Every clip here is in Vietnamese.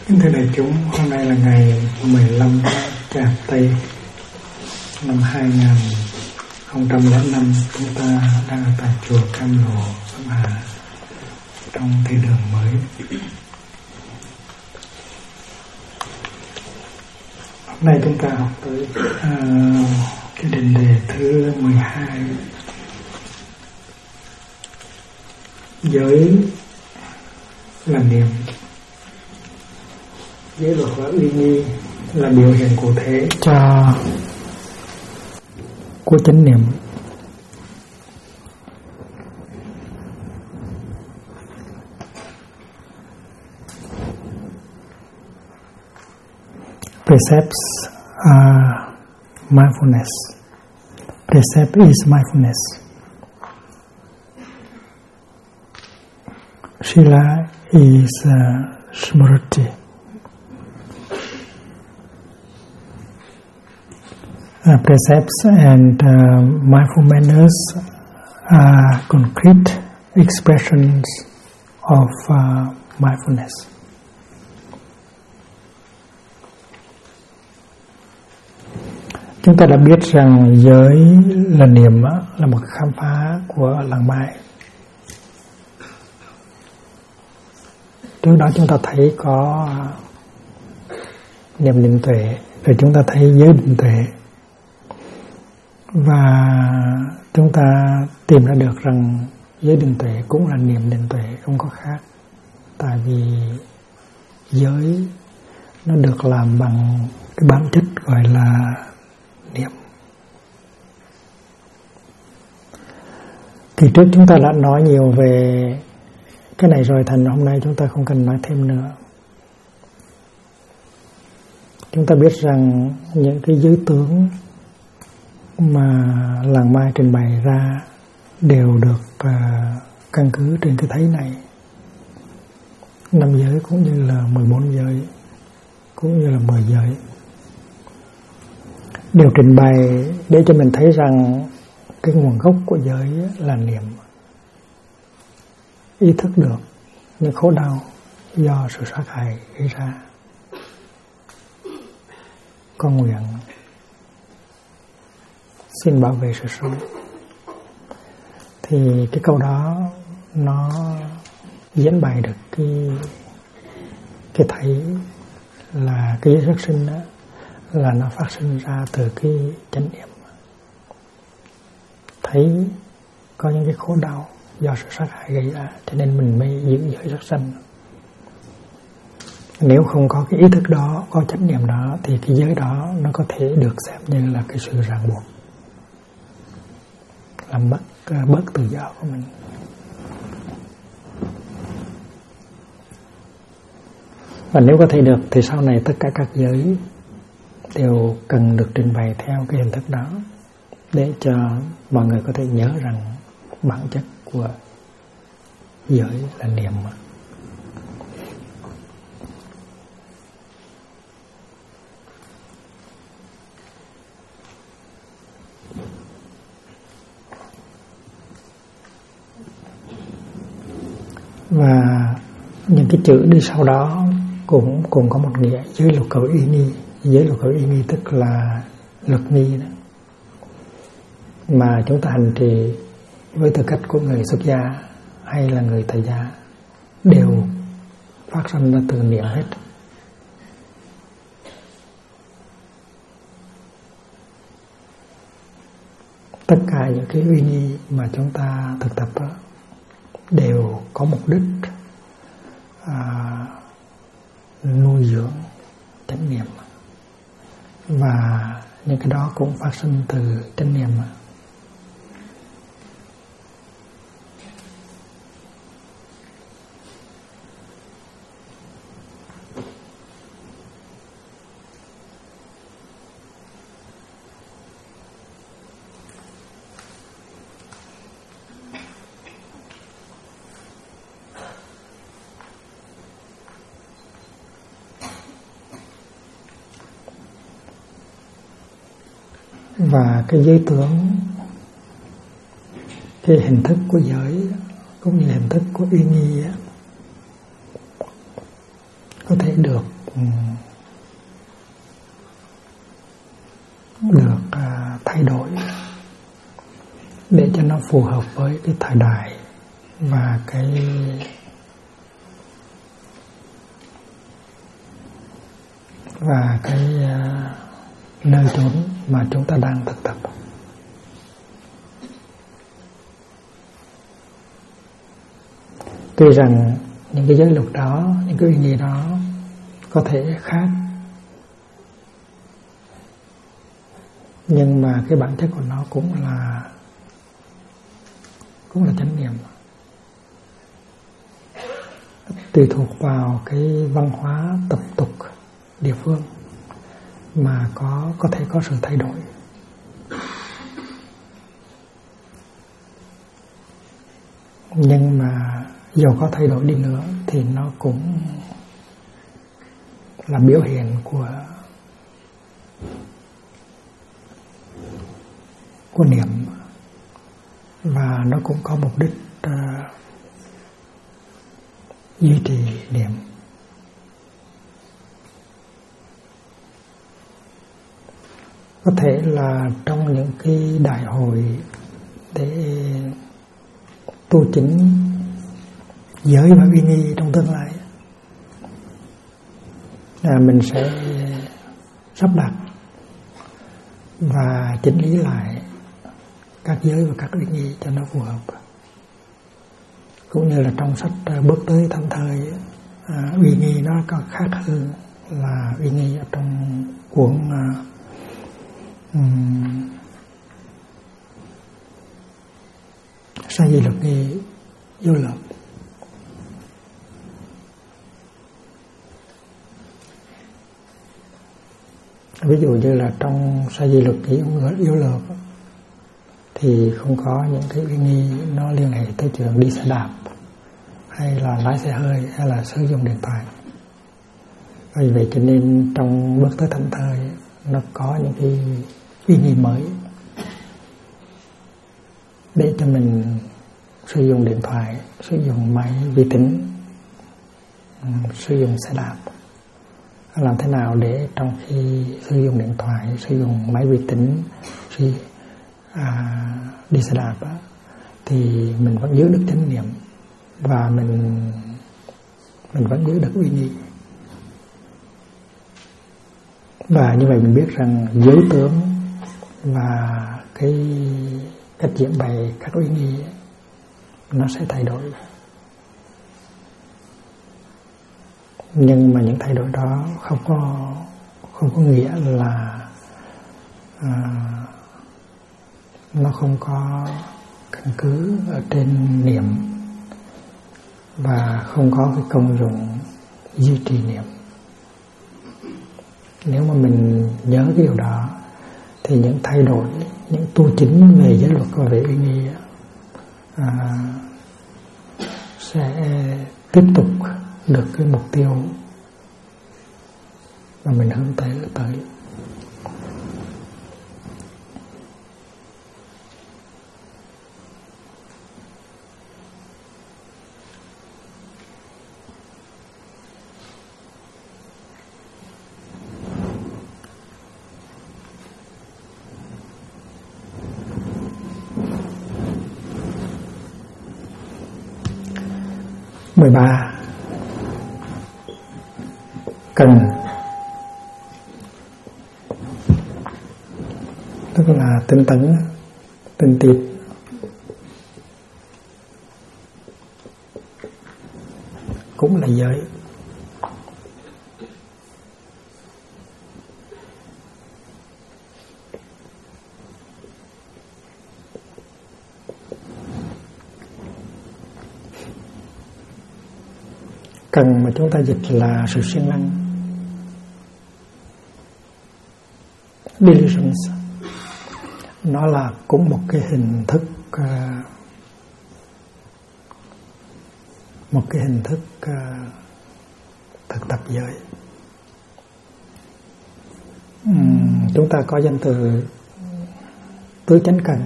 Kính thưa đại chúng, hôm nay là ngày 15 Chạp Tây năm 2005. Chúng ta đang ở tại chùa Cam Lộ, Bắc Hà, trong Thiên Đường mới. Hôm nay chúng ta học tới cái định đề thứ 12, giới là niệm. Giới luật và uy nghi là biểu hiện cụ thể của chánh niệm. Precepts are mindfulness. Precept is mindfulness. Sila is Smriti. Precepts and mindful manners are concrete expressions of mindfulness. Chúng ta đã biết rằng giới là niệm là một khám phá của làng Mai. Trước đó chúng ta thấy có niệm định tuệ, rồi chúng ta thấy giới định tuệ. Và chúng ta tìm ra được rằng giới định tuệ cũng là niệm định tuệ, không có khác. Tại vì giới nó được làm bằng cái bản chất gọi là niệm. Kỳ trước chúng ta đã nói nhiều về cái này rồi, thành hôm nay chúng ta không cần nói thêm nữa. Chúng ta biết rằng những cái giới tướng mà làng Mai trình bày ra đều được căn cứ trên cái thấy này. 5 giới cũng như là 14 giới, cũng như là 10 giới, đều trình bày để cho mình thấy rằng cái nguồn gốc của giới là niệm. Ý thức được những khổ đau do sự sát hại gây ra. Con nguyện xin bảo vệ sự sống. Thì cái câu đó nó diễn bày được cái thấy là cái giới sát sinh đó, là nó phát sinh ra từ cái chánh niệm. Thấy có những cái khổ đau do sự sát hại gây ra, cho nên mình mới giữ giới sát sanh. Nếu không có cái ý thức đó, có chánh niệm đó, thì cái giới đó nó có thể được xem như là cái sự ràng buộc, làm bớt tự do của mình. Và nếu có thể được thì sau này tất cả các giới đều cần được trình bày theo cái hình thức đó, để cho mọi người có thể nhớ rằng bản chất của giới là niệm. Và những cái chữ đi sau đó cũng có một nghĩa, giới luật cầu uy nghi. Giới luật cầu uy nghi tức là luật nghi đó, mà chúng ta hành trì với tư cách của người xuất gia hay là người tại gia đều phát sinh ra từ niệm hết. Tất cả những cái uy nghi mà chúng ta thực tập đó đều có mục đích nuôi dưỡng chánh niệm, và những cái đó cũng phát sinh từ chánh niệm. Và cái giới tướng, cái hình thức của giới cũng như hình thức của uy nghi có thể được thay đổi để cho nó phù hợp với cái thời đại và cái nơi chốn mà chúng ta đang thực tập. Tuy rằng những cái giới luật đó, những cái uy nghi đó có thể khác, nhưng mà cái bản chất của nó cũng là chánh niệm, tùy thuộc vào cái văn hóa tập tục địa phương mà có thể có sự thay đổi. Nhưng mà dầu có thay đổi đi nữa thì nó cũng là biểu hiện của niệm, và nó cũng có mục đích duy trì niệm. Có thể là trong những cái đại hội để tu chính giới và uy nghi trong tương lai, mình sẽ sắp đặt và chỉnh lý lại các giới và các uy nghi cho nó phù hợp. Cũng như là trong sách Bước tới Thảnh Thơi, uy nghi nó có khác hơn là uy nghi ở trong cuốn Sa Di Luật Nghi Vô Lược. Ví dụ như là trong Sa Di Luật Nghi Vô Lược thì không có những cái uy nghi nó liên hệ tới chuyện đi xe đạp hay là lái xe hơi hay là sử dụng điện thoại. Vì vậy cho nên trong Bước tới Thảnh Thơi nó có những cái uy nghi mới để cho mình sử dụng điện thoại, sử dụng máy vi tính, sử dụng xe đạp. Làm thế nào để trong khi sử dụng điện thoại, sử dụng máy vi tính, đi xe đạp thì mình vẫn giữ được chánh niệm và mình vẫn giữ được uy nghi. Và như vậy mình biết rằng giới tướng và cái cách diễn bày các uy nghi nó sẽ thay đổi. Nhưng mà những thay đổi đó không có nghĩa là nó không có căn cứ ở trên niệm và không có cái công dụng duy trì niệm. Nếu mà mình nhớ cái điều đó thì những thay đổi, những tu chính về giới luật và về uy nghi sẽ tiếp tục được cái mục tiêu mà mình hướng tới. Mười ba, cần, tức là tinh tấn, tinh tiết. Cũng là giới. Cần mà chúng ta dịch là sự siêng năng, diligence. Nó là cũng một cái hình thức thực tập giới. Chúng ta có danh từ tứ chánh cần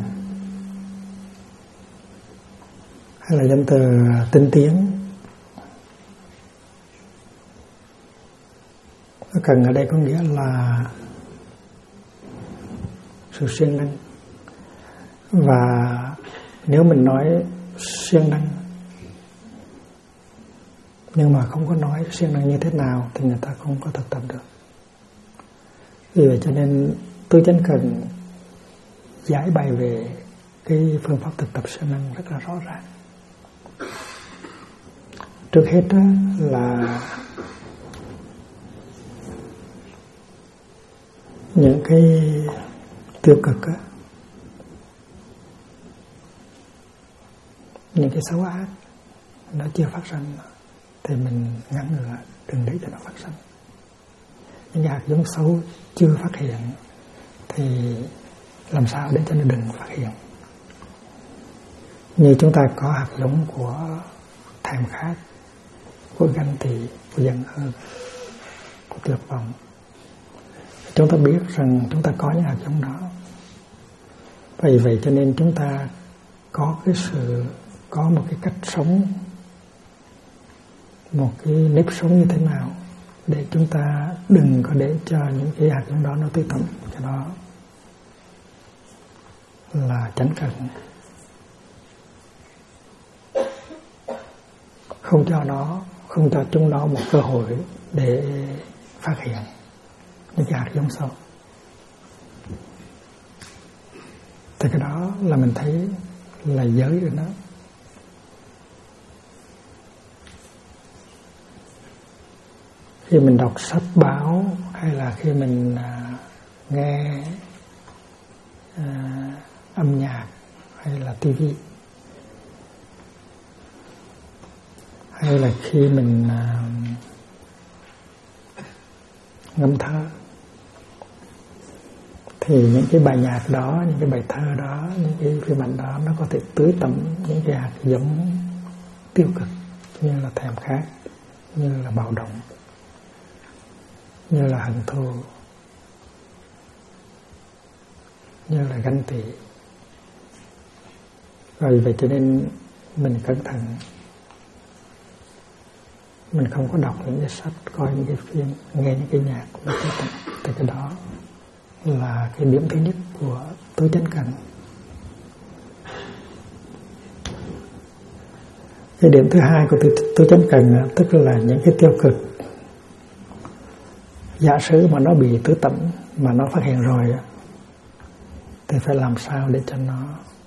hay là danh từ tinh tiến. Cần ở đây có nghĩa là sự siêng năng. Và nếu mình nói siêng năng nhưng mà không có nói siêng năng như thế nào thì người ta không có thực tập được. Vì vậy cho nên tôi chân cần giải bày về cái phương pháp thực tập siêng năng rất là rõ ràng. Trước hết đó là những cái tiêu cực á, những cái xấu ác nó chưa phát sinh thì mình ngăn ngừa, đừng để cho nó phát sinh. Những cái hạt giống xấu chưa phát hiện thì làm sao để cho nó đừng phát hiện. Như chúng ta có hạt giống của thèm khát, của ganh tị, của giận hờn, của tuyệt vọng. Chúng ta biết rằng chúng ta có những hạt giống đó. Vì vậy cho nên chúng ta có một cái cách sống, một cái nếp sống như thế nào để chúng ta đừng có để cho những cái hạt giống đó nó tưới tẩm. Cái đó là chánh cần. Không cho chúng nó một cơ hội để phát hiện những cái hạt giống xấu. Thì cái đó là mình thấy là giới rồi đó. Khi mình đọc sách báo hay là khi mình nghe âm nhạc hay là tivi, hay là khi mình ngâm thơ, thì những cái bài nhạc đó, những cái bài thơ đó, những cái phim ảnh đó nó có thể tưới tẩm những cái hạt giống tiêu cực như là thèm khát, như là bạo động, như là hận thù, như là ganh tị. Rồi vậy cho nên mình cẩn thận, mình không có đọc những cái sách, coi những cái phim, nghe những cái nhạc nó tưới tẩm. Thì cái đó là cái điểm thứ nhất của tối chánh cần. Cái điểm thứ hai của tối chánh cần tức là những cái tiêu cực. Giả sử mà nó bị tưới tẩm mà nó phát hiện rồi thì phải làm sao để cho nó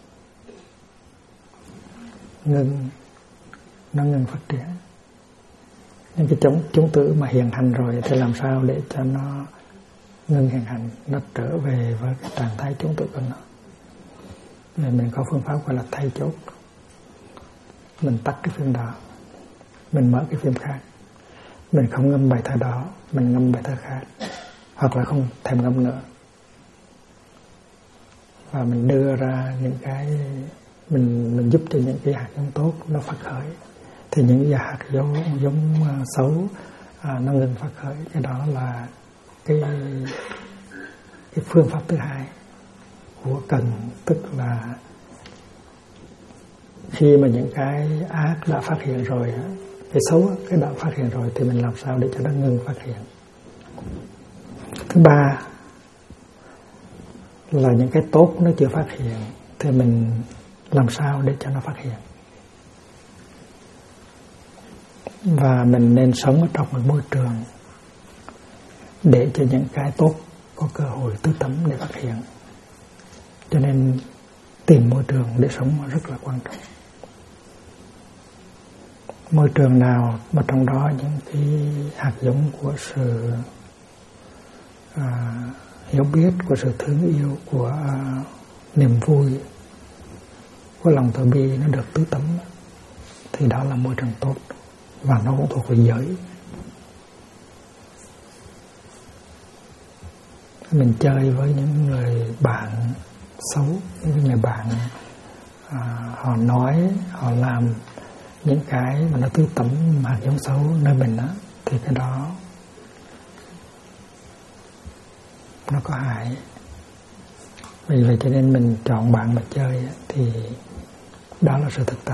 ngừng phát triển. Những cái chúng tử mà hiện hành rồi thì làm sao để cho nó ngừng hiện hành, nó trở về với cái trạng thái chúng tử của nó. Nên mình có phương pháp gọi là thay chốt. Mình tắt cái phim đó, mình mở cái phim khác. Mình không ngâm bài thơ đó, mình ngâm bài thơ khác, hoặc là không thèm ngâm nữa. Và mình đưa ra những cái mình giúp cho những cái hạt giống tốt nó phát khởi, thì những cái hạt giống xấu nó ngừng phát khởi. Cái đó là cái phương pháp thứ hai của cần, tức là khi mà những cái ác đã phát hiện rồi, cái xấu cái đã phát hiện rồi thì mình làm sao để cho nó ngừng phát hiện. Thứ ba là những cái tốt nó chưa phát hiện thì mình làm sao để cho nó phát hiện. Và mình nên sống ở trong một môi trường để cho những cái tốt có cơ hội tưới tẩm để phát hiện. Cho nên tìm môi trường để sống rất là quan trọng. Môi trường nào mà trong đó những cái hạt giống của sự hiểu biết, của sự thương yêu, của niềm vui, của lòng từ bi nó được tưới tẩm thì đó là môi trường tốt, và nó cũng thuộc về giới. Mình chơi với những người bạn xấu, những người bạn họ nói, họ làm những cái mà nó tưới tẩm hạt giống xấu nơi mình á, thì cái đó nó có hại. Vì vậy cho nên mình chọn bạn mà chơi thì đó là sự thực tập.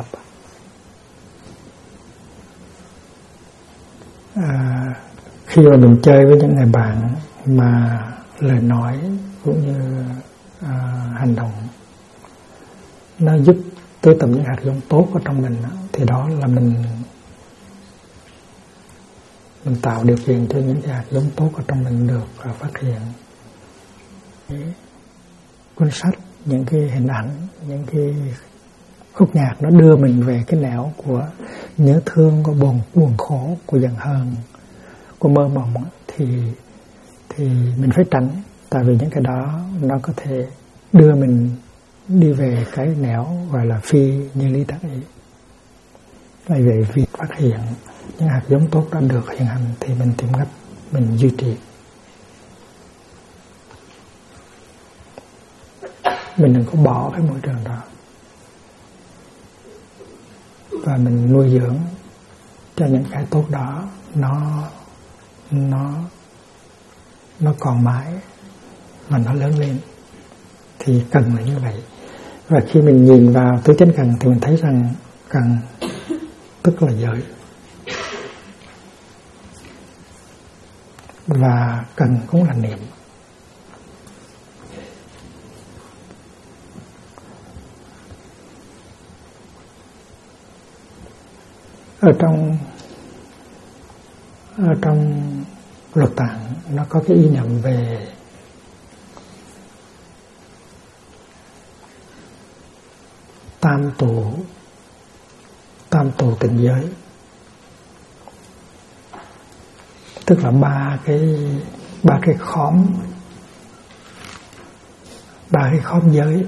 khi mà mình chơi với những người bạn mà lời nói cũng như hành động nó giúp tưới tầm những hạt giống tốt ở trong mình, thì đó là mình tạo điều kiện cho những cái hạt giống tốt ở trong mình được phát hiện. Cuốn sách, những cái hình ảnh, những cái khúc nhạc nó đưa mình về cái nẻo của nhớ thương, của buồn khổ, của giận hờn, của mơ mộng, thì mình phải tránh, tại vì những cái đó nó có thể đưa mình đi về cái nẻo gọi là phi như lý tác ý. Vì vậy việc phát hiện những hạt giống tốt đã được hiện hành thì mình tìm cách mình duy trì. Mình đừng có bỏ cái môi trường đó, và mình nuôi dưỡng cho những cái tốt đó nó còn mãi và nó lớn lên. Thì cần là như vậy. Và khi mình nhìn vào tứ chánh cần thì mình thấy rằng cần tức là giới, và cần cũng là niệm. Ở trong luật tạng nó có cái ý niệm về tam tù tịnh giới, tức là ba cái khóm giới.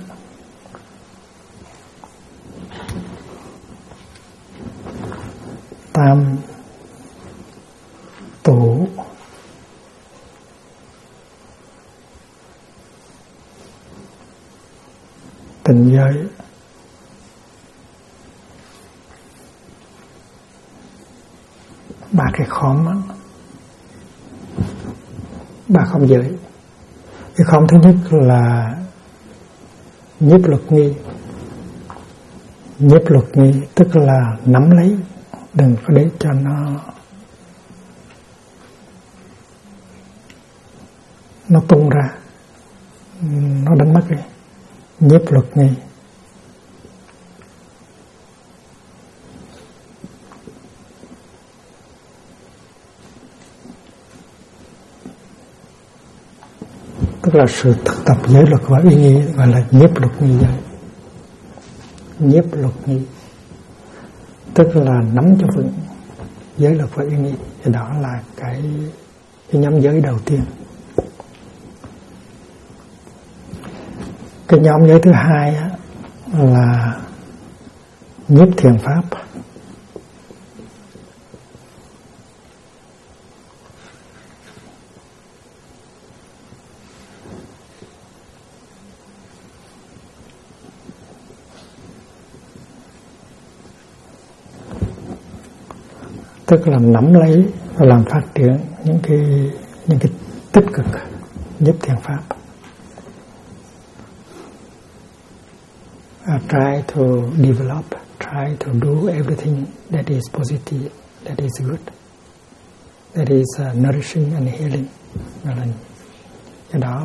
Tam tù tịnh giới, ba cái khóm đó, ba khóm giới. Cái khóm thứ nhất là nhiếp luật nghi. Nhiếp luật nghi tức là nắm lấy, đừng có để cho nó tung ra, nó đánh mất đi. Nhiếp luật nghi. Tức là sự thực tập giới luật và uy nghi, gọi là nhiếp luật nghi giới. Nhiếp luật nghi tức là nắm cho vững giới luật và uy nghi. Thì đó là cái nhóm giới đầu tiên. Cái nhóm giới thứ hai á, là nhiếp thiền pháp. Tức là nắm lấy và làm phát triển những cái tích cực giúp thiền pháp. Try to develop, try to do everything that is positive, that is good, that is nourishing and healing. Cái đó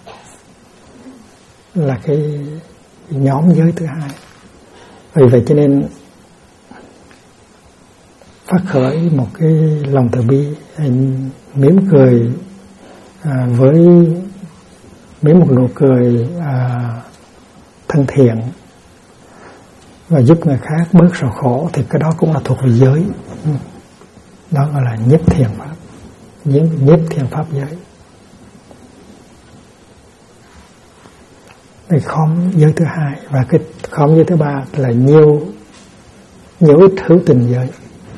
là cái nhóm giới thứ hai. Vì vậy cho nên phát khởi một cái lòng từ bi, mỉm cười với mỉm một nụ cười thân thiện và giúp người khác bớt sầu khổ, thì cái đó cũng là thuộc về giới. Đó gọi là nhiếp thiền pháp, nhiếp thiền pháp giới. Cái khóm giới thứ hai. Và cái khóm giới thứ ba là nhiều ít hữu tình giới.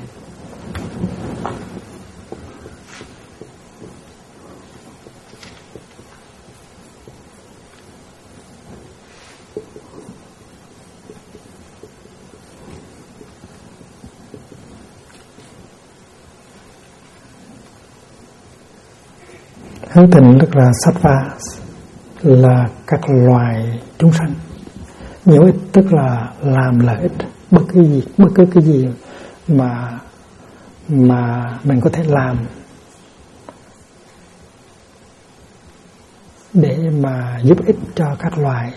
Hữu tình tức là sattva, là các loài chúng sanh. Nhiều ít tức là làm lợi ích, bất cứ cái gì mà mình có thể làm để mà giúp ích cho các loài,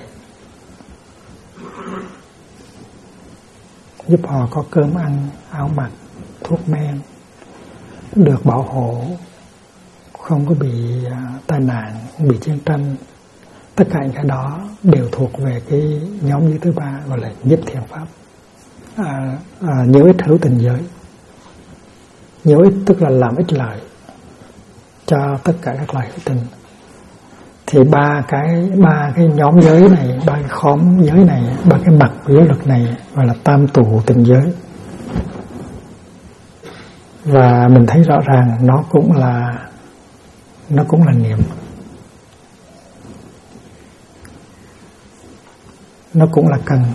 giúp họ có cơm ăn, áo mặc, thuốc men, được bảo hộ, không có bị tai nạn, không bị chiến tranh. Tất cả những cái đó đều thuộc về cái nhóm giới thứ ba, gọi là nhất thiện pháp. Nhiều ích hữu tình giới. Nhiều ích tức là làm ích lợi cho tất cả các loài hữu tình. Thì ba cái nhóm giới này, ba cái khóm giới này, ba cái mặt của giới luật này gọi là tam tụ tình giới. Và mình thấy rõ ràng nó cũng là niệm, nó cũng là cần.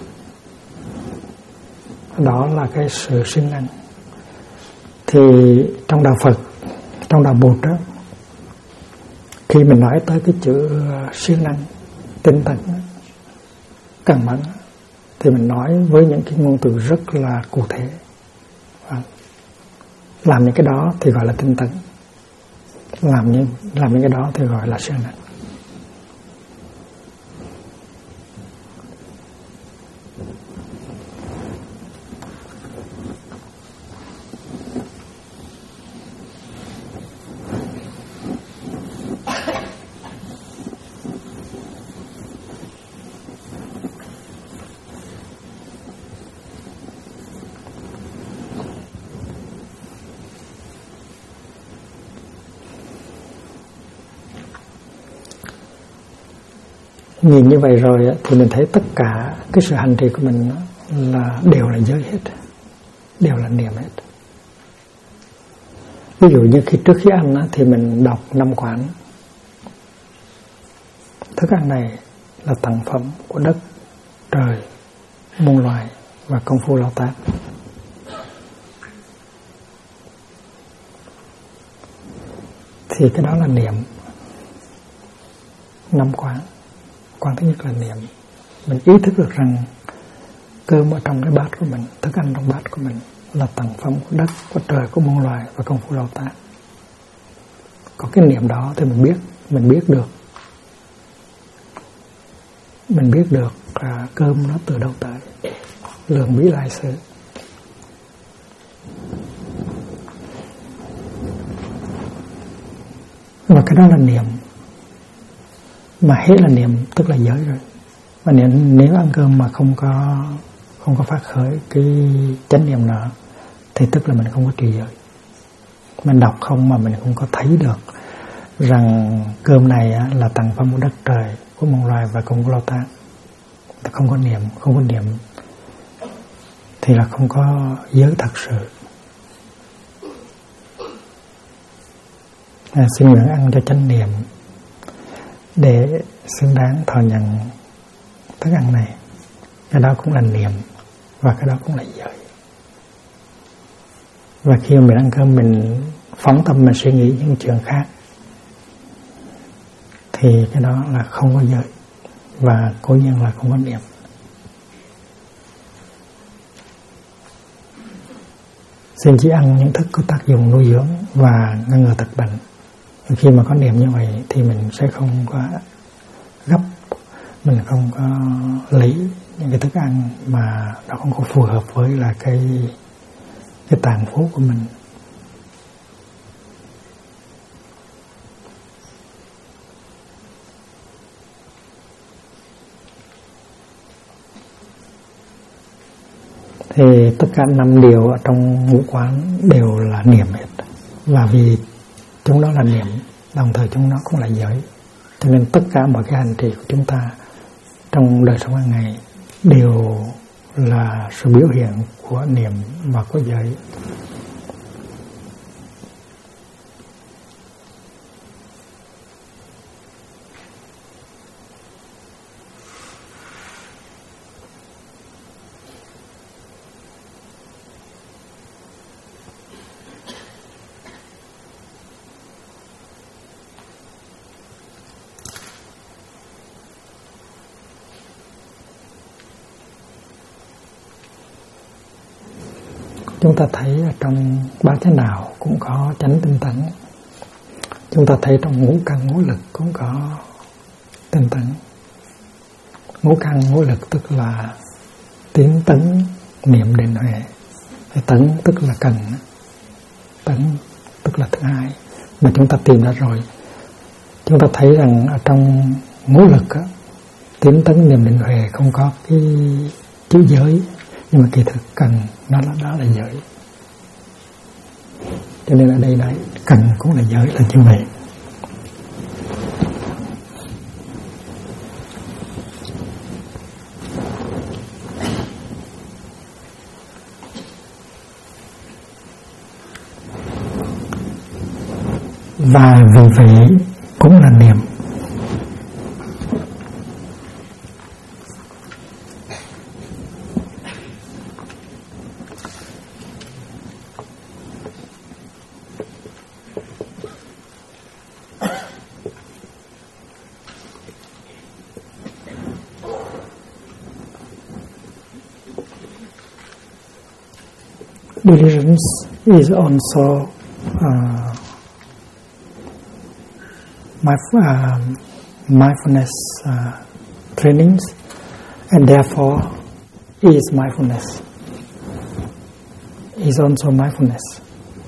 Đó là cái sự siêng năng. Thì trong đạo Phật, trong đạo Bụt đó, khi mình nói tới cái chữ siêng năng, tinh tấn, cần mẫn, thì mình nói với những cái ngôn từ rất là cụ thể. Làm những cái đó thì gọi là tinh tấn, làm những cái đó thì gọi là siêng năng. Nhìn như vậy rồi thì mình thấy tất cả cái sự hành trì của mình là đều là giới hết, đều là niệm hết. Ví dụ như trước khi ăn thì mình đọc 5 quán. Thức ăn này là tặng phẩm của đất, trời, muôn loài và công phu lao tác. Thì cái đó là niệm 5 quán. Quán thứ nhất là niệm. Mình ý thức được rằng cơm ở trong cái bát của mình, thức ăn trong bát của mình là tặng phẩm của đất, của trời, của muôn loài và công phu lao tác. Có cái niệm đó thì mình biết được cơm nó từ đâu tới, lượng bí lai xứ. Và cái đó là niệm. Mà hết là niệm tức là giới rồi. Và nếu ăn cơm mà không có phát khởi cái chánh niệm nữa thì tức là mình không có trì giới. Mình đọc không mà mình không có thấy được rằng cơm này là tặng phẩm của đất trời, của muôn loài và công phu lao tác. Không có niệm thì là không có giới thật sự. Xin nguyện ăn cho chánh niệm để xứng đáng thọ nhận thức ăn này. Cái đó cũng là niệm và cái đó cũng là giới. Và khi mình ăn cơm mình phóng tâm mình suy nghĩ những chuyện khác thì cái đó là không có giới và cố nhiên là không có niệm. Xin chỉ ăn những thức có tác dụng nuôi dưỡng và ngăn ngừa tật bệnh. Khi mà có niệm như vậy thì mình sẽ không có gấp, mình không có lấy những cái thức ăn mà nó không có phù hợp với là cái tạng phủ của mình. Thì tất cả 5 điều ở trong ngũ quán đều là niệm hết. Và vì chúng nó là niệm, đồng thời chúng nó cũng là giới. Cho nên tất cả mọi cái hành trì của chúng ta trong đời sống hàng ngày đều là sự biểu hiện của niệm và của giới. Chúng ta thấy trong ba chánh đạo cũng có chánh tinh tấn. Chúng ta thấy trong ngũ căn ngũ lực cũng có tinh tấn. Ngũ căn ngũ lực tức là tiến tấn niệm định huệ. Tấn tức là cần, tấn tức là thứ hai. Mà chúng ta tìm ra rồi, chúng ta thấy rằng ở trong ngũ lực á, tiến tấn niệm định huệ không có cái chữ giới, nhưng mà kỳ thực cần nó đó là giới. Cho nên ở đây đấy, cần cũng là giới là như vậy. Và vì vậy cũng là niệm. Diligence is also mindfulness trainings, and therefore is mindfulness. Is also mindfulness.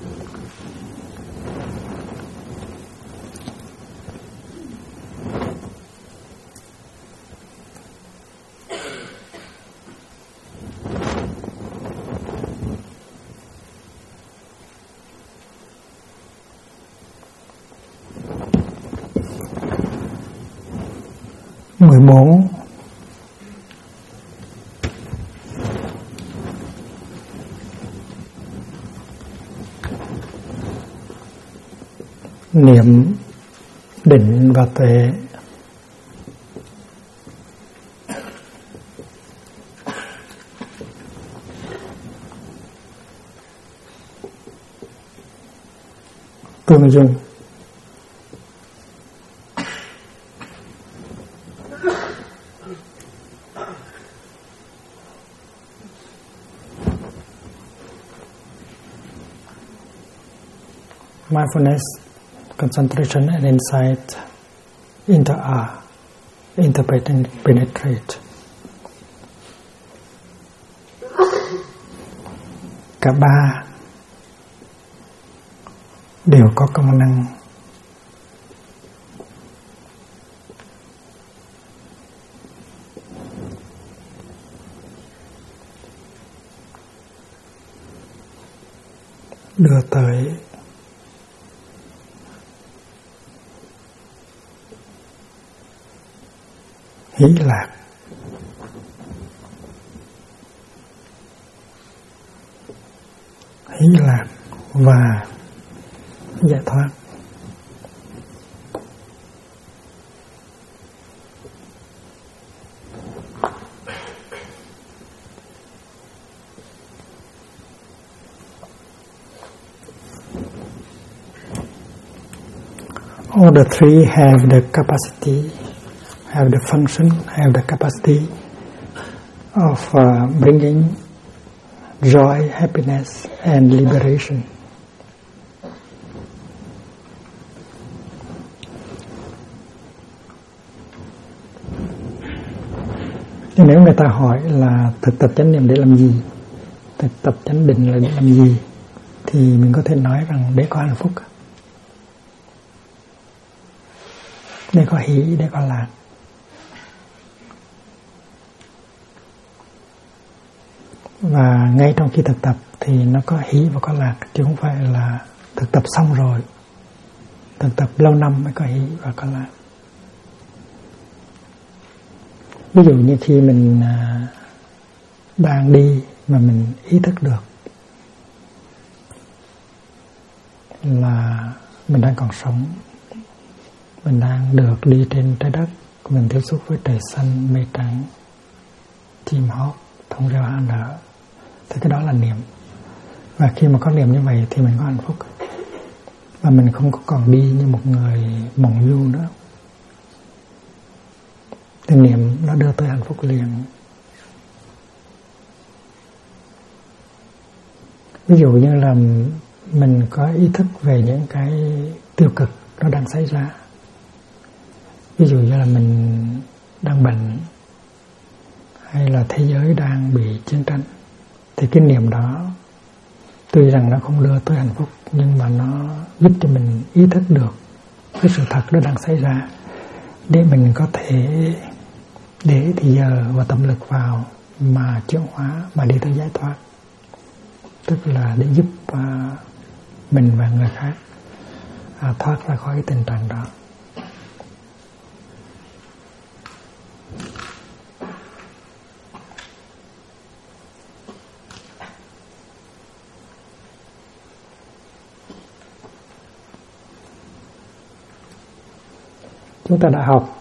Niệm định và tuệ. Tương dung. Mindfulness, concentration and insight interpret and penetrate. Cả ba đều có công năng đưa tới hỷ lạc. Hỷ lạc và giải thoát. All the three have the capacity, have the function, have the capacity of bringing joy, happiness and liberation. Thì nếu người ta hỏi là thực tập chánh niệm để làm gì, thực tập chánh định là để làm gì, thì mình có thể nói rằng để có hạnh phúc, để có hỷ, để có lạc. Và ngay trong khi thực tập thì nó có hỷ và có lạc, chứ không phải là thực tập xong rồi, thực tập lâu năm mới có hỷ và có lạc. Ví dụ như khi mình đang đi mà mình ý thức được là mình đang còn sống, mình đang được đi trên trái đất, mình tiếp xúc với trời xanh, mây trắng, chim hót, thông reo hoa nở, thì cái đó là niệm. Và khi mà có niệm như vậy thì mình có hạnh phúc, và mình không có còn đi như một người mộng du nữa. Thì niệm nó đưa tới hạnh phúc liền. Ví dụ như là mình có ý thức về những cái tiêu cực nó đang xảy ra. Ví Ví dụ như là mình đang bệnh hay là thế giới đang bị chiến tranh, thì cái niệm đó tuy rằng nó không đưa tới hạnh phúc, nhưng mà nó giúp cho mình ý thức được cái sự thật đó đang xảy ra, để mình có thể để thì giờ và tâm lực vào mà chuyển hóa, mà đi tới giải thoát, tức là để giúp mình và người khác thoát ra khỏi cái tình trạng đó. Chúng ta đã học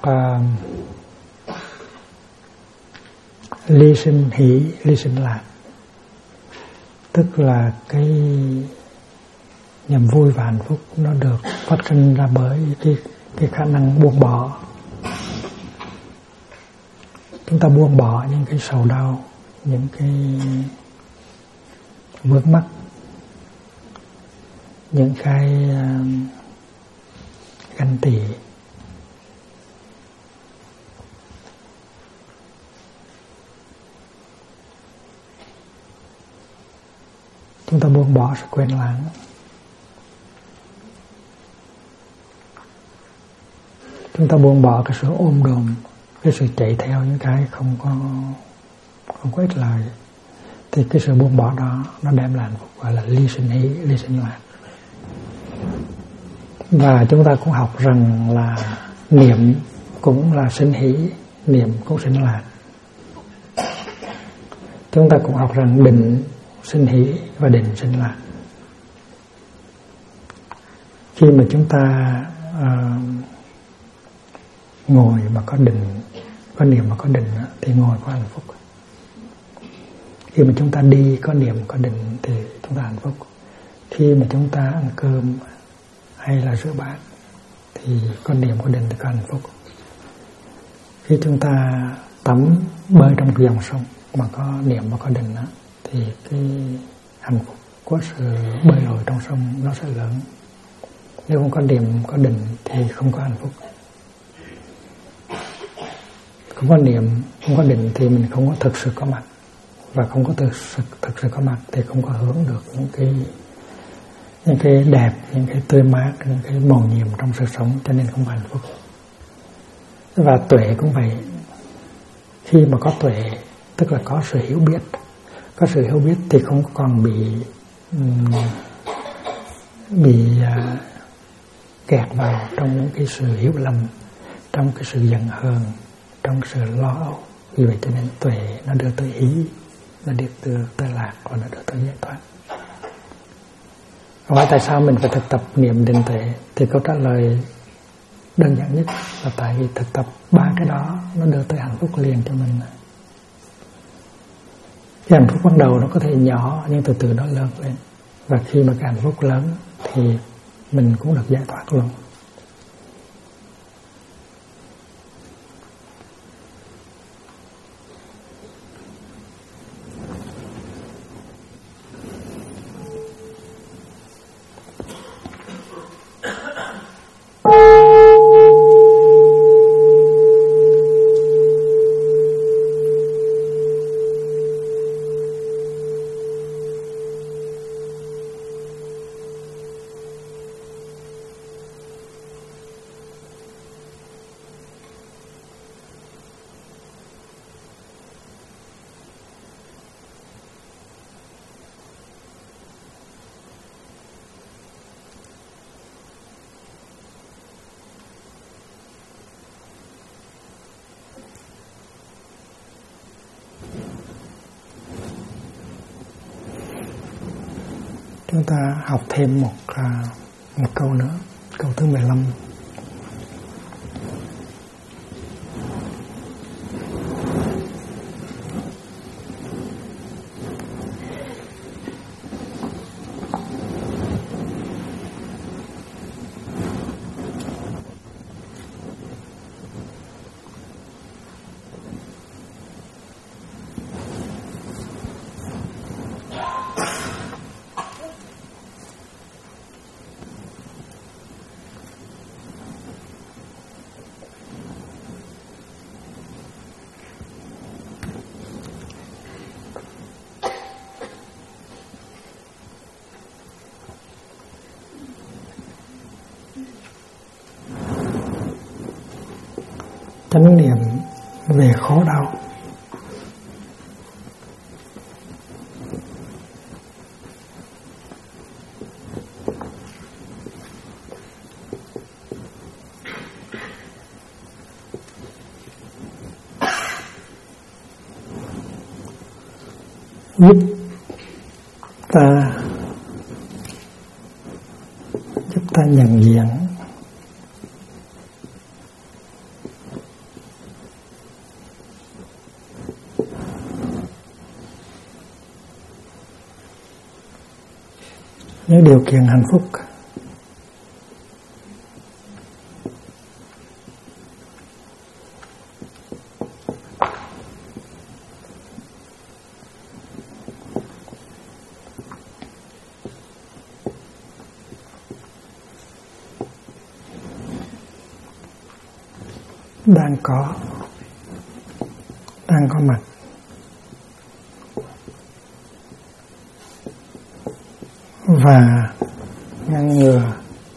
ly sinh hỷ, ly sinh lạc, tức là cái niềm vui và hạnh phúc nó được phát sinh ra bởi cái khả năng buông bỏ. Chúng ta buông bỏ những cái sầu đau, những cái vướng mắc, những cái ganh tị, chúng ta buông bỏ sự quên lãng. Chúng ta buông bỏ cái sự ôm đồm, cái sự chạy theo những cái không có ích lợi. Thì cái sự buông bỏ đó nó đem lại hạnh phúc, gọi là ly sinh hỷ, ly sinh lạc. Và chúng ta cũng học rằng là niệm cũng là sinh hỷ, niệm cũng sinh lạc. Chúng ta cũng học rằng định sinh hỷ và định sinh lạc. Khi mà chúng ta ngồi mà có định, có niệm mà có định thì ngồi có hạnh phúc. Khi mà chúng ta đi có niệm có định thì chúng ta hạnh phúc. Khi mà chúng ta ăn cơm hay là rửa bát thì có niệm có định thì có hạnh phúc. Khi chúng ta tắm bơi trong dòng sông mà có niệm mà có định thì cái hạnh phúc của sự bơi lội trong sông nó sẽ lớn. Nếu không có niệm có định thì không có hạnh phúc. Không có niệm, không có định thì mình không có thực sự có mặt. Và không có thực sự có mặt thì không có hưởng được những cái đẹp, những cái tươi mát, những cái màu nhiệm trong sự sống, cho nên không có hạnh phúc. Và tuệ cũng vậy. Khi mà có tuệ, tức là có sự hiểu biết. Có sự hiểu biết thì không còn bị kẹt vào trong những cái sự hiểu lầm, trong cái sự giận hờn, trong sự lo âu. Vì vậy cho nên tuệ nó đưa tới hỷ, nó đưa tới lạc, và nó đưa tới giải thoát. Hỏi tại sao mình phải thực tập niệm định tuệ, thì câu trả lời đơn giản nhất là tại vì thực tập ba cái đó nó đưa tới hạnh phúc liền cho mình. Cái hạnh phúc ban đầu nó có thể nhỏ, nhưng từ từ nó lớn lên. Và khi mà cái hạnh phúc lớn thì mình cũng được giải thoát luôn. Chúng ta học thêm một câu nữa, câu thứ 15. chánh niệm về khổ đau. giúp ta nhận diện những điều kiện hạnh phúc đang có mặt và ngăn ngừa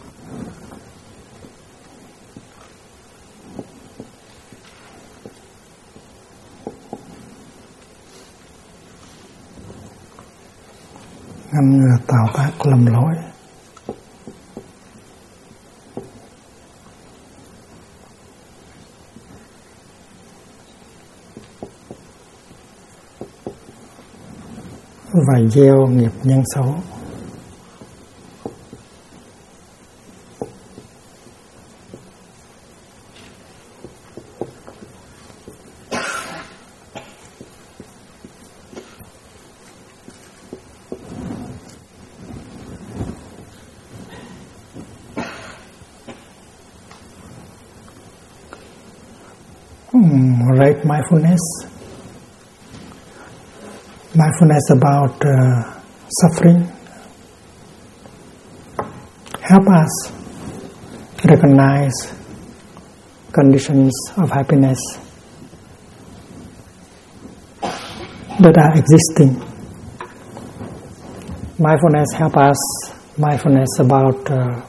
tạo tác lầm lỗi. Và gieo nghiệp nhân xấu. Right mindfulness about suffering help us recognize conditions of happiness that are existing. Mindfulness about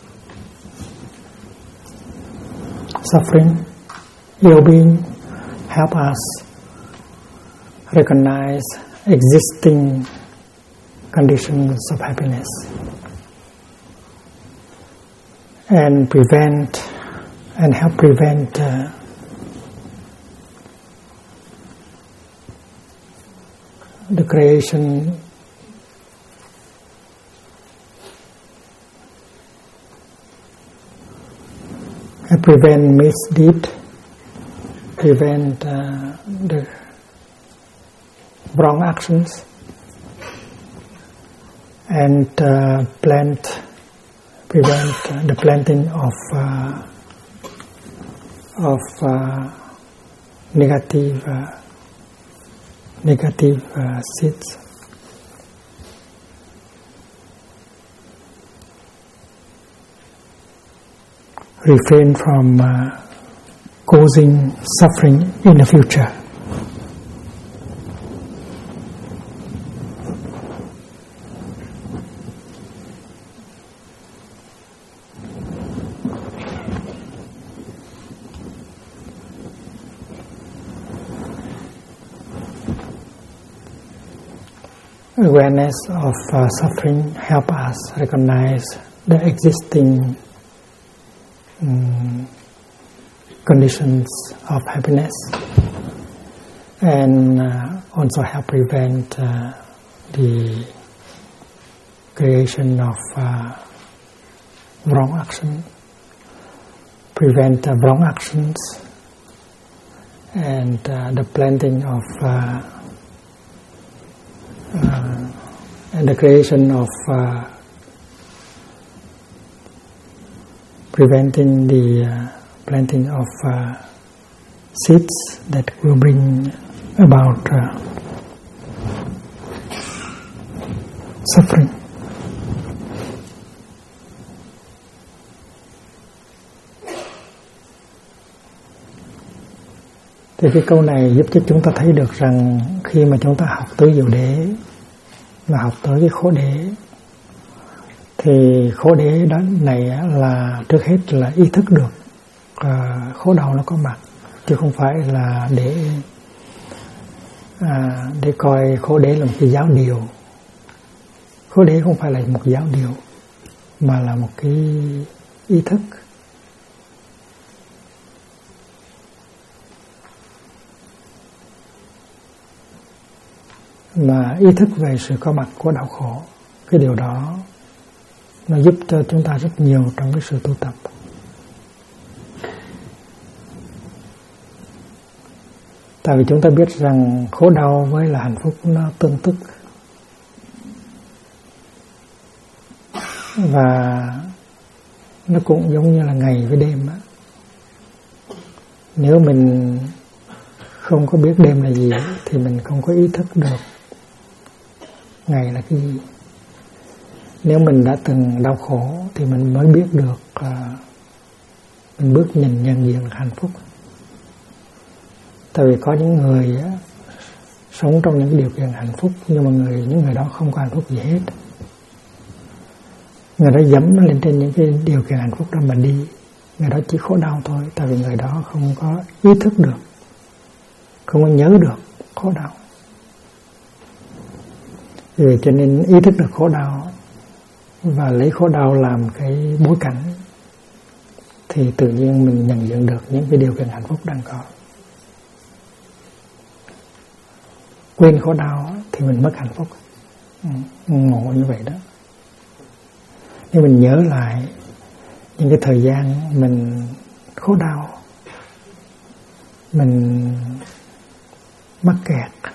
suffering, ill-being, help us recognize existing conditions of happiness and help prevent the creation and prevent misdeed, prevent the wrong actions, and prevent the planting of negative seeds. Refrain from causing suffering in the future. Awareness of suffering help us recognize the existing conditions of happiness and also help prevent the creation of wrong action, prevent wrong actions and the planting of and the creation of preventing the planting of seeds that will bring about suffering. Thì cái câu này giúp cho chúng ta thấy được rằng khi mà chúng ta học tới diệu đế, mà học tới cái khổ đế, thì khổ đế đó này là trước hết là ý thức được khổ đau nó có mặt, chứ không phải là để coi khổ đế là một cái giáo điều. Khổ đế không phải là một giáo điều, mà là một cái ý thức. Mà ý thức về sự có mặt của đau khổ, cái điều đó nó giúp cho chúng ta rất nhiều trong cái sự tu tập. Tại vì chúng ta biết rằng khổ đau với là hạnh phúc nó tương tức. Và nó cũng giống như là ngày với đêm á. Nếu mình không có biết đêm là gì thì mình không có ý thức được ngày là cái gì. Nếu mình đã từng đau khổ thì mình mới biết được mình bước nhìn nhận diện là hạnh phúc. Tại vì có những người sống trong những điều kiện hạnh phúc, nhưng mà những người đó không có hạnh phúc gì hết. Người đó dẫm lên trên những cái điều kiện hạnh phúc đó mà đi, người đó chỉ khổ đau thôi. Tại vì người đó không có ý thức được, không có nhớ được khổ đau. Vì cho nên ý thức được khổ đau và lấy khổ đau làm cái bối cảnh, thì tự nhiên mình nhận diện được những cái điều kiện hạnh phúc đang có. Quên khổ đau thì mình mất hạnh phúc. Ngộ như vậy đó. Nếu mình nhớ lại những cái thời gian mình khổ đau, mình mắc kẹt,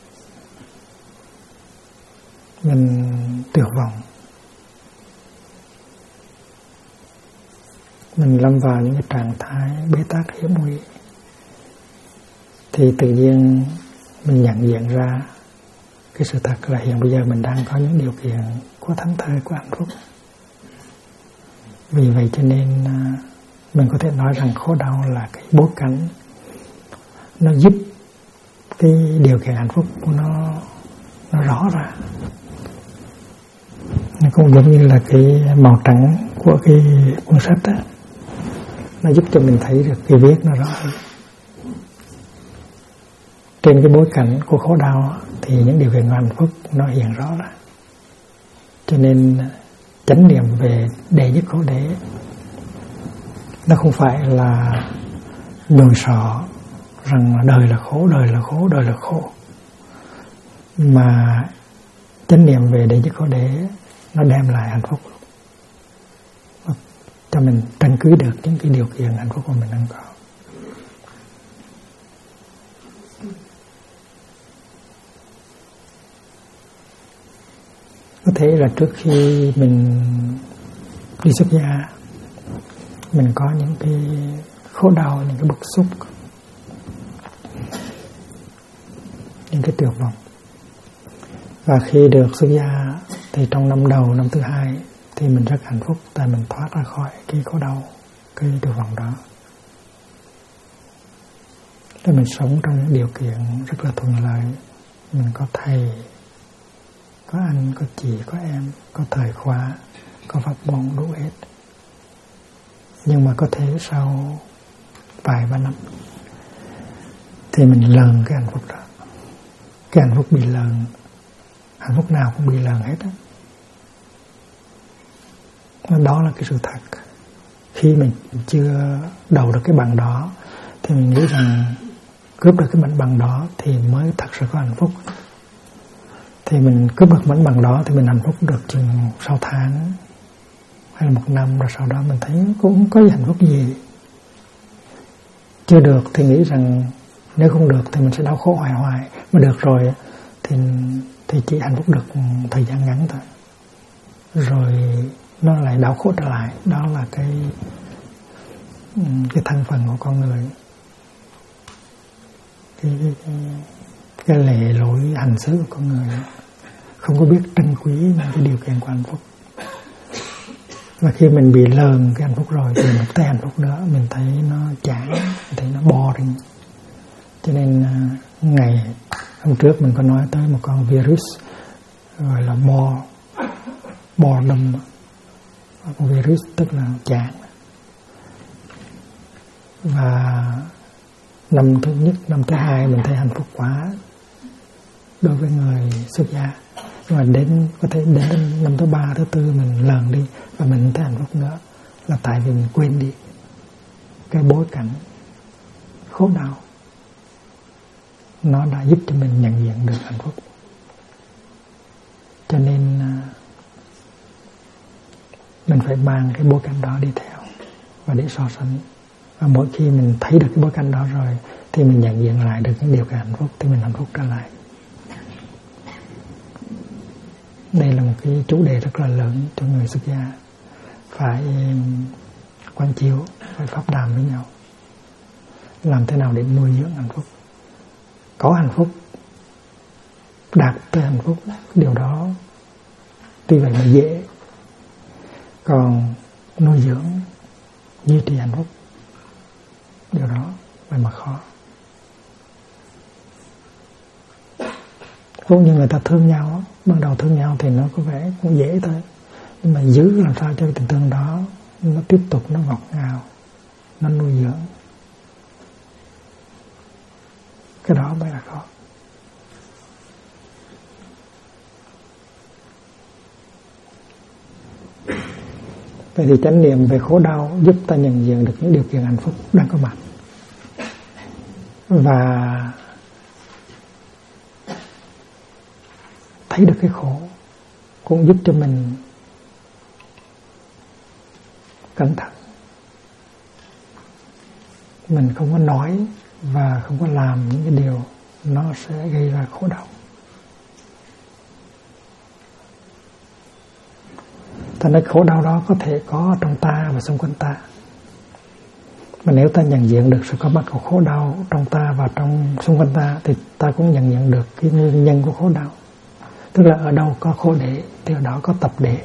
mình tuyệt vọng, mình lâm vào những cái trạng thái bế tắc hiểm nguy, thì tự nhiên mình nhận diện ra cái sự thật là hiện bây giờ mình đang có những điều kiện của thảnh thơi, của hạnh phúc. Vì vậy cho nên mình có thể nói rằng khổ đau là cái bối cảnh, nó giúp cái điều kiện hạnh phúc của nó rõ ra. Nó cũng giống như là cái màu trắng của cái cuốn sách đó, nó giúp cho mình thấy được cái viết nó rõ hơn. Trên cái bối cảnh của khổ đau thì những điều kiện hạnh phúc nó hiện rõ ra. Cho nên chánh niệm về đệ nhất khổ đế nó không phải là nhồi sọ rằng đời là khổ, đời là khổ, đời là khổ, mà chánh niệm về đệ nhất khổ đế nó đem lại hạnh phúc cho mình tranh cưới được những cái điều kiện hạnh phúc của mình đang có. Có thể là trước khi mình đi xuất gia, mình có những cái khổ đau, những cái bức xúc, những cái tuyệt vọng. Và khi được xuất gia thì trong năm đầu, năm thứ hai thì mình rất hạnh phúc, tại mình thoát ra khỏi cái khổ đau, cái tuyệt vọng đó. Để mình sống trong những điều kiện rất là thuận lợi. Mình có thầy, có anh, có chị, có em, có thời khóa, có pháp môn đủ hết. Nhưng mà có thể sau vài ba năm thì mình lờn cái hạnh phúc đó. Cái hạnh phúc bị lờn, hạnh phúc nào cũng bị lờn hết á. Đó là cái sự thật. Khi mình chưa đầu được cái bằng đó thì mình nghĩ rằng cướp được cái mảnh bằng đó thì mới thật sự có hạnh phúc. Thì mình cướp được mảnh bằng đó thì mình hạnh phúc được chừng 6 tháng hay là 1 năm, rồi sau đó mình thấy cũng không có gì hạnh phúc gì. Chưa được thì nghĩ rằng nếu không được thì mình sẽ đau khổ hoài hoài, mà được rồi thì chỉ hạnh phúc được thời gian ngắn thôi, rồi nó lại đau khổ trở lại. Đó là cái thân phận của con người, cái lệ lối hành xử của con người, không có biết trân quý những cái điều kiện của hạnh phúc. Và khi mình bị lờn cái hạnh phúc rồi thì mình thấy hạnh phúc nữa, mình thấy nó chán, mình thấy nó boring. Cho nên ngày hôm trước mình có nói tới một con virus gọi là boredom. Con virus tức là chán. Và Năm thứ nhất, năm thứ hai mình thấy hạnh phúc quá đối với người xuất gia, nhưng mà có thể đến năm thứ ba, thứ tư mình lờn đi và mình thấy hạnh phúc nữa, là tại vì mình quên đi cái bối cảnh khổ đau. Nó đã giúp cho mình nhận diện được hạnh phúc. Cho nên mình phải mang cái bối cảnh đó đi theo và để so sánh. Và mỗi khi mình thấy được cái bối cảnh đó rồi thì mình nhận diện lại được những điều kiện hạnh phúc, thì mình hạnh phúc trở lại. Đây là một cái chủ đề rất là lớn cho người xuất gia. Phải quán chiếu, phải pháp đàm với nhau. Làm thế nào để nuôi dưỡng hạnh phúc. Có hạnh phúc, đạt tới hạnh phúc, điều đó tuy vậy mà dễ. Còn nuôi dưỡng, duy trì hạnh phúc, điều đó vậy mà khó. Cũng như người ta thương nhau, ban đầu thương nhau thì nó có vẻ cũng dễ thôi, nhưng mà giữ làm sao cho cái tình thương đó nó tiếp tục, nó ngọt ngào, nó nuôi dưỡng, cái đó mới là khó. Vậy thì chánh niệm về khổ đau giúp ta nhận diện được những điều kiện hạnh phúc đang có mặt, và thấy được cái khổ, cũng giúp cho mình cẩn thận. Mình không có nói và không có làm những cái điều nó sẽ gây ra khổ đau. Ta nói khổ đau đó có thể có trong ta và xung quanh ta. Mà nếu ta nhận diện được sự có mặt của khổ đau trong ta và trong xung quanh ta, thì ta cũng nhận diện được cái nguyên nhân của khổ đau. Tức là ở đâu có khổ đế thì ở đó có tập đế.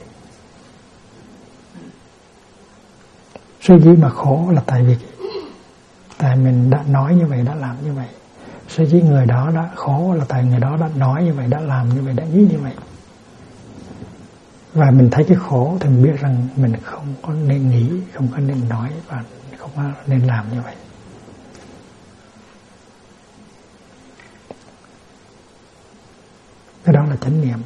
Sở dĩ mà khổ là tại vì mình đã nói như vậy, đã làm như vậy. Sở dĩ người đó đã khổ là tại người đó đã nói như vậy, đã làm như vậy, đã nghĩ như vậy. Và mình thấy cái khổ thì mình biết rằng mình không có nên nghĩ, không có nên nói và không có nên làm như vậy. Cái đó là chánh niệm.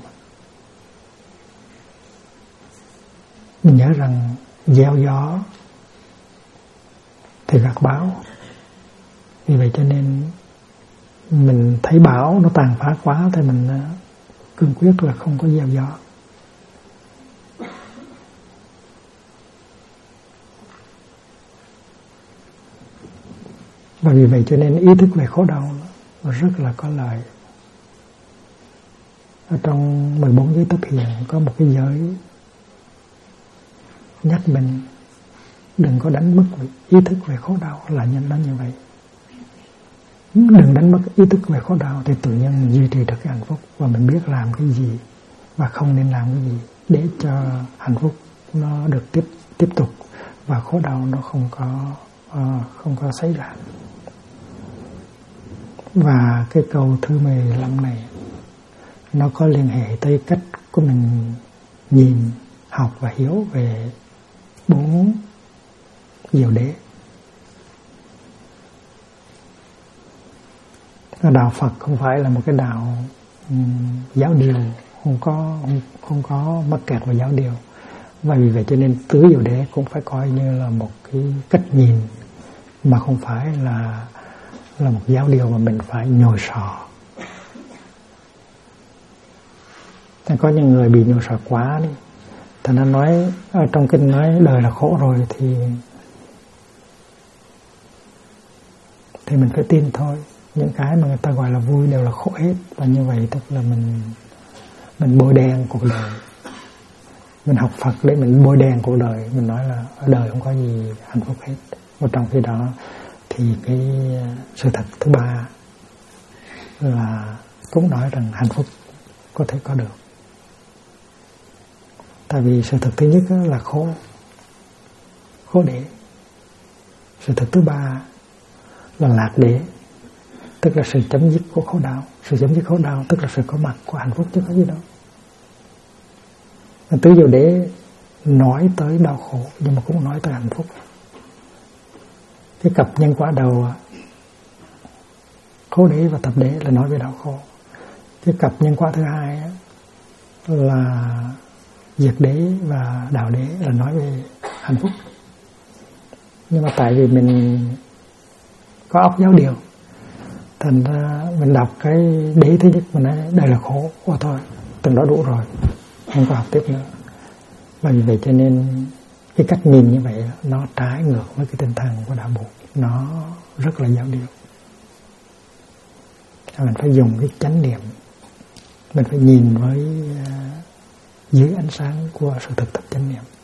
Mình nhớ rằng gieo gió thì gặt bão. Vì vậy cho nên mình thấy bão nó tàn phá quá thì mình cương quyết là không có gieo gió. Và vì vậy cho nên ý thức về khổ đau rất là có lợi. Ở trong 14 giới Tập Hiền có một cái giới nhắc mình đừng có đánh mất ý thức về khổ đau, là nhân nó như vậy. Đừng đánh mất ý thức về khổ đau thì tự nhiên mình duy trì được cái hạnh phúc, và mình biết làm cái gì và không nên làm cái gì để cho hạnh phúc nó được tiếp tục và khổ đau nó không có xảy ra. Và cái câu thứ 15 này nó có liên hệ tới cách của mình nhìn, học và hiểu về 4 diệu đế. Đạo Phật không phải là một cái đạo giáo điều, không có mắc kẹt vào giáo điều. Và vì vậy cho nên tứ diệu đế cũng phải coi như là một cái cách nhìn, mà không phải là một giáo điều mà mình phải nhồi sọ. Có những người bị nhồi sọ quá đi, thì nó nói ở trong kinh nói đời là khổ rồi thì mình phải tin thôi. Những cái mà người ta gọi là vui đều là khổ hết, và như vậy tức là mình bôi đen cuộc đời. Mình học Phật để mình bôi đen cuộc đời, mình nói là ở đời không có gì hạnh phúc hết. Và trong khi đó thì cái sự thật thứ ba là cũng nói rằng hạnh phúc có thể có được. Tại vì sự thật thứ nhất là khổ đế. Sự thật thứ ba là lạc đế, tức là sự chấm dứt của khổ đau. Sự chấm dứt khổ đau tức là sự có mặt của hạnh phúc, chứ có gì đâu. Tứ diệu đế nói tới đau khổ nhưng mà cũng nói tới hạnh phúc. Cái cặp nhân quả đầu khổ đế và tập đế là nói về đau khổ. Cái cặp nhân quả thứ hai á, là diệt đế và đạo đế là nói về hạnh phúc. Nhưng mà tại vì mình có óc giáo điều, thành ra mình đọc cái đế thứ nhất mình nói đây là khổ của thôi, từng đó đủ rồi, không có học tiếp nữa. Và vì vậy cho nên cái cách nhìn như vậy nó trái ngược với cái tinh thần của đạo Bụt, nó rất là giáo điều. Mình phải dùng cái chánh niệm, mình phải nhìn với dưới ánh sáng của sự thực tập chánh niệm.